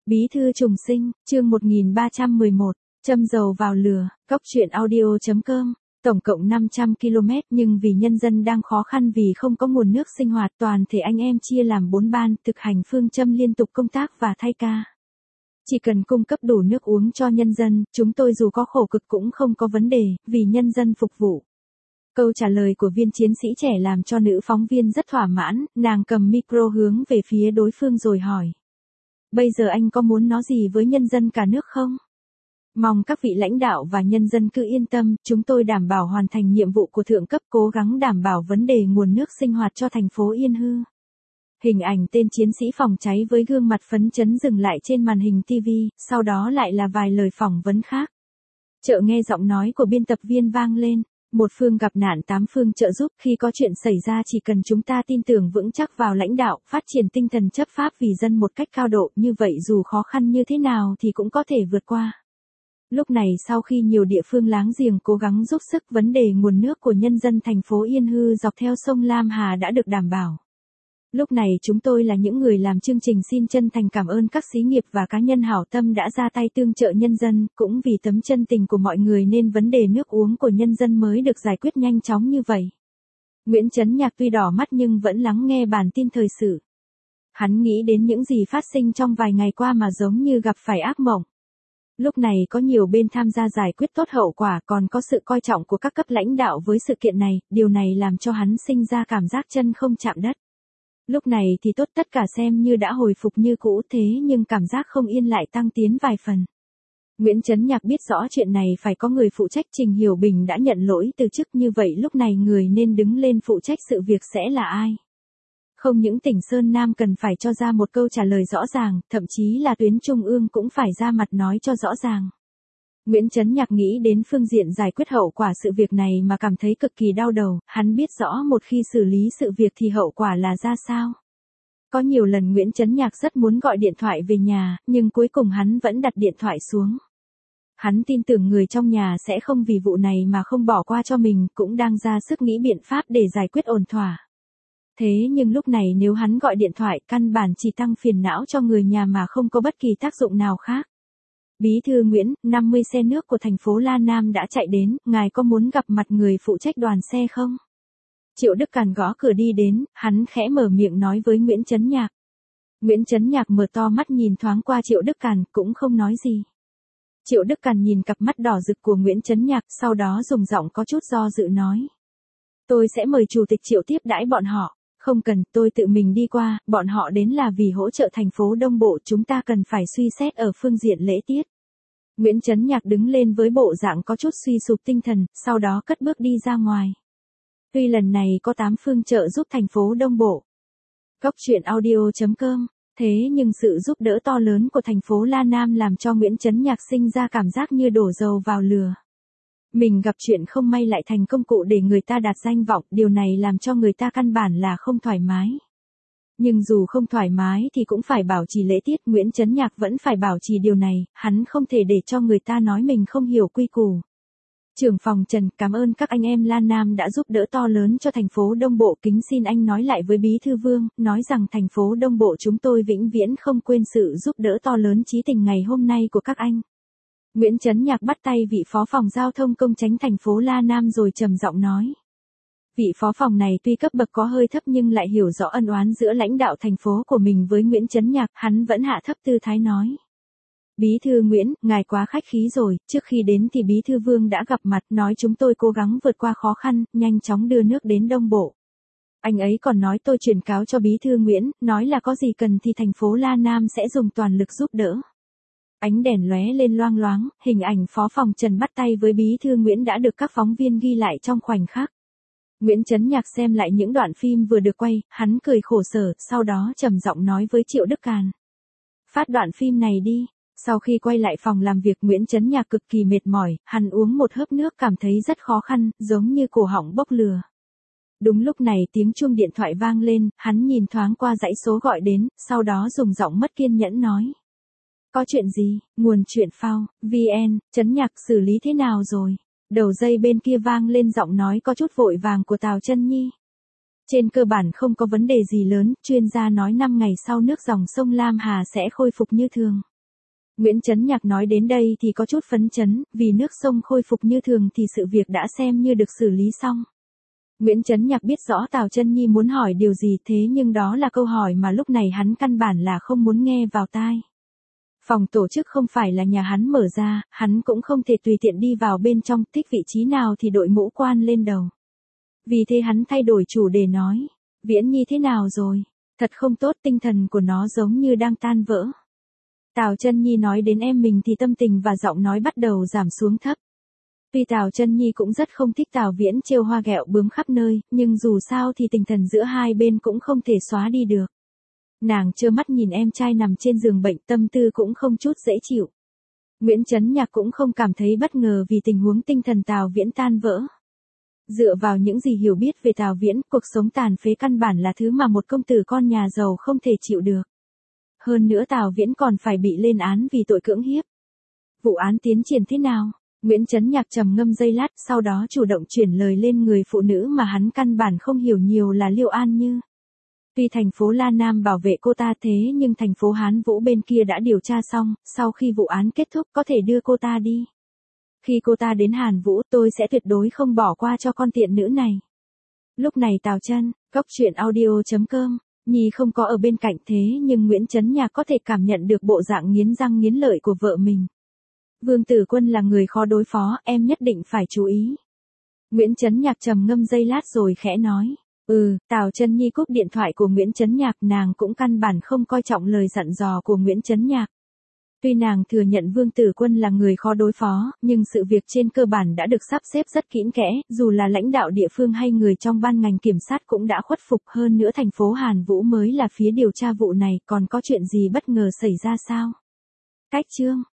Bí thư trùng sinh, chương 1311, châm dầu vào lửa, góc truyện audio.com, tổng cộng 500 km nhưng vì nhân dân đang khó khăn vì không có nguồn nước sinh hoạt toàn thể anh em chia làm 4 ban thực hành phương châm liên tục công tác và thay ca. Chỉ cần cung cấp đủ nước uống cho nhân dân, chúng tôi dù có khổ cực cũng không có vấn đề, vì nhân dân phục vụ. Câu trả lời của viên chiến sĩ trẻ làm cho nữ phóng viên rất thỏa mãn, nàng cầm micro hướng về phía đối phương rồi hỏi. Bây giờ anh có muốn nói gì với nhân dân cả nước không? Mong các vị lãnh đạo và nhân dân cứ yên tâm, chúng tôi đảm bảo hoàn thành nhiệm vụ của thượng cấp, cố gắng đảm bảo vấn đề nguồn nước sinh hoạt cho thành phố Yên Hư. Hình ảnh tên chiến sĩ phòng cháy với gương mặt phấn chấn dừng lại trên màn hình TV, sau đó lại là vài lời phỏng vấn khác. Chợ nghe giọng nói của biên tập viên vang lên. Một phương gặp nạn 8 phương trợ giúp, khi có chuyện xảy ra chỉ cần chúng ta tin tưởng vững chắc vào lãnh đạo, phát triển tinh thần chấp pháp vì dân một cách cao độ, như vậy dù khó khăn như thế nào thì cũng có thể vượt qua. Lúc này sau khi nhiều địa phương láng giềng cố gắng giúp sức, vấn đề nguồn nước của nhân dân thành phố Yên Hư dọc theo sông Lam Hà đã được đảm bảo. Lúc này chúng tôi là những người làm chương trình xin chân thành cảm ơn các xí nghiệp và cá nhân hảo tâm đã ra tay tương trợ nhân dân, cũng vì tấm chân tình của mọi người nên vấn đề nước uống của nhân dân mới được giải quyết nhanh chóng như vậy. Nguyễn Chấn Nhạc tuy đỏ mắt nhưng vẫn lắng nghe bản tin thời sự. Hắn nghĩ đến những gì phát sinh trong vài ngày qua mà giống như gặp phải ác mộng. Lúc này có nhiều bên tham gia giải quyết tốt hậu quả, còn có sự coi trọng của các cấp lãnh đạo với sự kiện này, điều này làm cho hắn sinh ra cảm giác chân không chạm đất. Lúc này thì tốt, tất cả xem như đã hồi phục như cũ, thế nhưng cảm giác không yên lại tăng tiến vài phần. Nguyễn Chấn Nhạc biết rõ chuyện này phải có người phụ trách, Trình Hiểu Bình đã nhận lỗi từ chức, như vậy lúc này người nên đứng lên phụ trách sự việc sẽ là ai? Không những tỉnh Sơn Nam cần phải cho ra một câu trả lời rõ ràng, thậm chí là tuyến trung ương cũng phải ra mặt nói cho rõ ràng. Nguyễn Chấn Nhạc nghĩ đến phương diện giải quyết hậu quả sự việc này mà cảm thấy cực kỳ đau đầu, hắn biết rõ một khi xử lý sự việc thì hậu quả là ra sao. Có nhiều lần Nguyễn Chấn Nhạc rất muốn gọi điện thoại về nhà, nhưng cuối cùng hắn vẫn đặt điện thoại xuống. Hắn tin tưởng người trong nhà sẽ không vì vụ này mà không bỏ qua cho mình, cũng đang ra sức nghĩ biện pháp để giải quyết ổn thỏa. Thế nhưng lúc này nếu hắn gọi điện thoại, căn bản chỉ tăng phiền não cho người nhà mà không có bất kỳ tác dụng nào khác. Bí thư Nguyễn, 50 xe nước của thành phố La Nam đã chạy đến, ngài có muốn gặp mặt người phụ trách đoàn xe không? Triệu Đức Càn gõ cửa đi đến, hắn khẽ mở miệng nói với Nguyễn Chấn Nhạc. Nguyễn Chấn Nhạc mở to mắt nhìn thoáng qua Triệu Đức Càn, cũng không nói gì. Triệu Đức Càn nhìn cặp mắt đỏ rực của Nguyễn Chấn Nhạc, sau đó dùng giọng có chút do dự nói. Tôi sẽ mời Chủ tịch Triệu tiếp đãi bọn họ. Không cần, tôi tự mình đi qua, bọn họ đến là vì hỗ trợ thành phố Đông Bộ, chúng ta cần phải suy xét ở phương diện lễ tiết. Nguyễn Chấn Nhạc đứng lên với bộ dạng có chút suy sụp tinh thần, sau đó cất bước đi ra ngoài. Tuy lần này có 8 phương trợ giúp thành phố Đông Bộ. Góc truyện audio.com, thế nhưng sự giúp đỡ to lớn của thành phố La Nam làm cho Nguyễn Chấn Nhạc sinh ra cảm giác như đổ dầu vào lửa. Mình gặp chuyện không may lại thành công cụ để người ta đạt danh vọng, điều này làm cho người ta căn bản là không thoải mái. Nhưng dù không thoải mái thì cũng phải bảo trì lễ tiết, Nguyễn Chấn Nhạc vẫn phải bảo trì điều này, hắn không thể để cho người ta nói mình không hiểu quy củ. Trưởng phòng Trần, cảm ơn các anh em La Nam đã giúp đỡ to lớn cho thành phố Đông Bộ, kính xin anh nói lại với Bí thư Vương, nói rằng thành phố Đông Bộ chúng tôi vĩnh viễn không quên sự giúp đỡ to lớn chí tình ngày hôm nay của các anh. Nguyễn Chấn Nhạc bắt tay vị phó phòng giao thông công chánh thành phố La Nam rồi trầm giọng nói. Vị phó phòng này tuy cấp bậc có hơi thấp nhưng lại hiểu rõ ân oán giữa lãnh đạo thành phố của mình với Nguyễn Chấn Nhạc, hắn vẫn hạ thấp tư thái nói. Bí thư Nguyễn, ngài quá khách khí rồi, trước khi đến thì Bí thư Vương đã gặp mặt, nói chúng tôi cố gắng vượt qua khó khăn, nhanh chóng đưa nước đến Đông Bộ. Anh ấy còn nói tôi truyền cáo cho Bí thư Nguyễn, nói là có gì cần thì thành phố La Nam sẽ dùng toàn lực giúp đỡ. Ánh đèn lóe lên loang loáng, hình ảnh phó phòng Trần bắt tay với Bí thư Nguyễn đã được các phóng viên ghi lại trong khoảnh khắc. Nguyễn Chấn Nhạc xem lại những đoạn phim vừa được quay, hắn cười khổ sở, sau đó trầm giọng nói với Triệu Đức Càn. Phát đoạn phim này đi. Sau khi quay lại phòng làm việc, Nguyễn Chấn Nhạc cực kỳ mệt mỏi, hắn uống một hớp nước cảm thấy rất khó khăn, giống như cổ họng bốc lửa. Đúng lúc này tiếng chuông điện thoại vang lên, hắn nhìn thoáng qua dãy số gọi đến, sau đó dùng giọng mất kiên nhẫn nói. Có chuyện gì? Nguồn chuyện phao, VN, Chấn Nhạc xử lý thế nào rồi? Đầu dây bên kia vang lên giọng nói có chút vội vàng của Tào Chân Nhi. Trên cơ bản không có vấn đề gì lớn, chuyên gia nói 5 ngày sau nước dòng sông Lam Hà sẽ khôi phục như thường. Nguyễn Chấn Nhạc nói đến đây thì có chút phấn chấn, vì nước sông khôi phục như thường thì sự việc đã xem như được xử lý xong. Nguyễn Chấn Nhạc biết rõ Tào Chân Nhi muốn hỏi điều gì, thế nhưng đó là câu hỏi mà lúc này hắn căn bản là không muốn nghe vào tai. Phòng tổ chức không phải là nhà hắn mở ra, hắn cũng không thể tùy tiện đi vào bên trong, thích vị trí nào thì đội mũ quan lên đầu. Vì thế hắn thay đổi chủ đề nói, Viễn Nhi thế nào rồi? Thật không tốt, tinh thần của nó giống như đang tan vỡ. Tào Chân Nhi nói đến em mình thì tâm tình và giọng nói bắt đầu giảm xuống thấp. Tuy Tào Chân Nhi cũng rất không thích Tào Viễn trêu hoa ghẹo bướm khắp nơi, nhưng dù sao thì tình thần giữa hai bên cũng không thể xóa đi được. Nàng trơ mắt nhìn em trai nằm trên giường bệnh, tâm tư cũng không chút dễ chịu. Nguyễn Chấn Nhạc cũng không cảm thấy bất ngờ vì tình huống tinh thần Tào Viễn tan vỡ. Dựa vào những gì hiểu biết về Tào Viễn, cuộc sống tàn phế căn bản là thứ mà một công tử con nhà giàu không thể chịu được. Hơn nữa Tào Viễn còn phải bị lên án vì tội cưỡng hiếp. Vụ án tiến triển thế nào? Nguyễn Chấn Nhạc trầm ngâm giây lát, sau đó chủ động chuyển lời lên người phụ nữ mà hắn căn bản không hiểu nhiều là Liêu An Như. Tuy thành phố La Nam bảo vệ cô ta thế nhưng thành phố Hán Vũ bên kia đã điều tra xong, sau khi vụ án kết thúc có thể đưa cô ta đi. Khi cô ta đến Hàn Vũ tôi sẽ tuyệt đối không bỏ qua cho con tiện nữ này. Lúc này Tào Chân, coctruyện.audio.com, Nhi không có ở bên cạnh thế nhưng Nguyễn Chấn Nhạc có thể cảm nhận được bộ dạng nghiến răng nghiến lợi của vợ mình. Vương Tử Quân là người khó đối phó, em nhất định phải chú ý. Nguyễn Chấn Nhạc trầm ngâm giây lát rồi khẽ nói. Tào Chân Nhi cúp điện thoại của Nguyễn Chấn Nhạc, nàng cũng căn bản không coi trọng lời dặn dò của Nguyễn Chấn Nhạc. Tuy nàng thừa nhận Vương Tử Quân là người khó đối phó, nhưng sự việc trên cơ bản đã được sắp xếp rất kỹ kẽ, dù là lãnh đạo địa phương hay người trong ban ngành kiểm sát cũng đã khuất phục, hơn nữa thành phố Hàn Vũ mới là phía điều tra vụ này, còn có chuyện gì bất ngờ xảy ra sao? Cách chương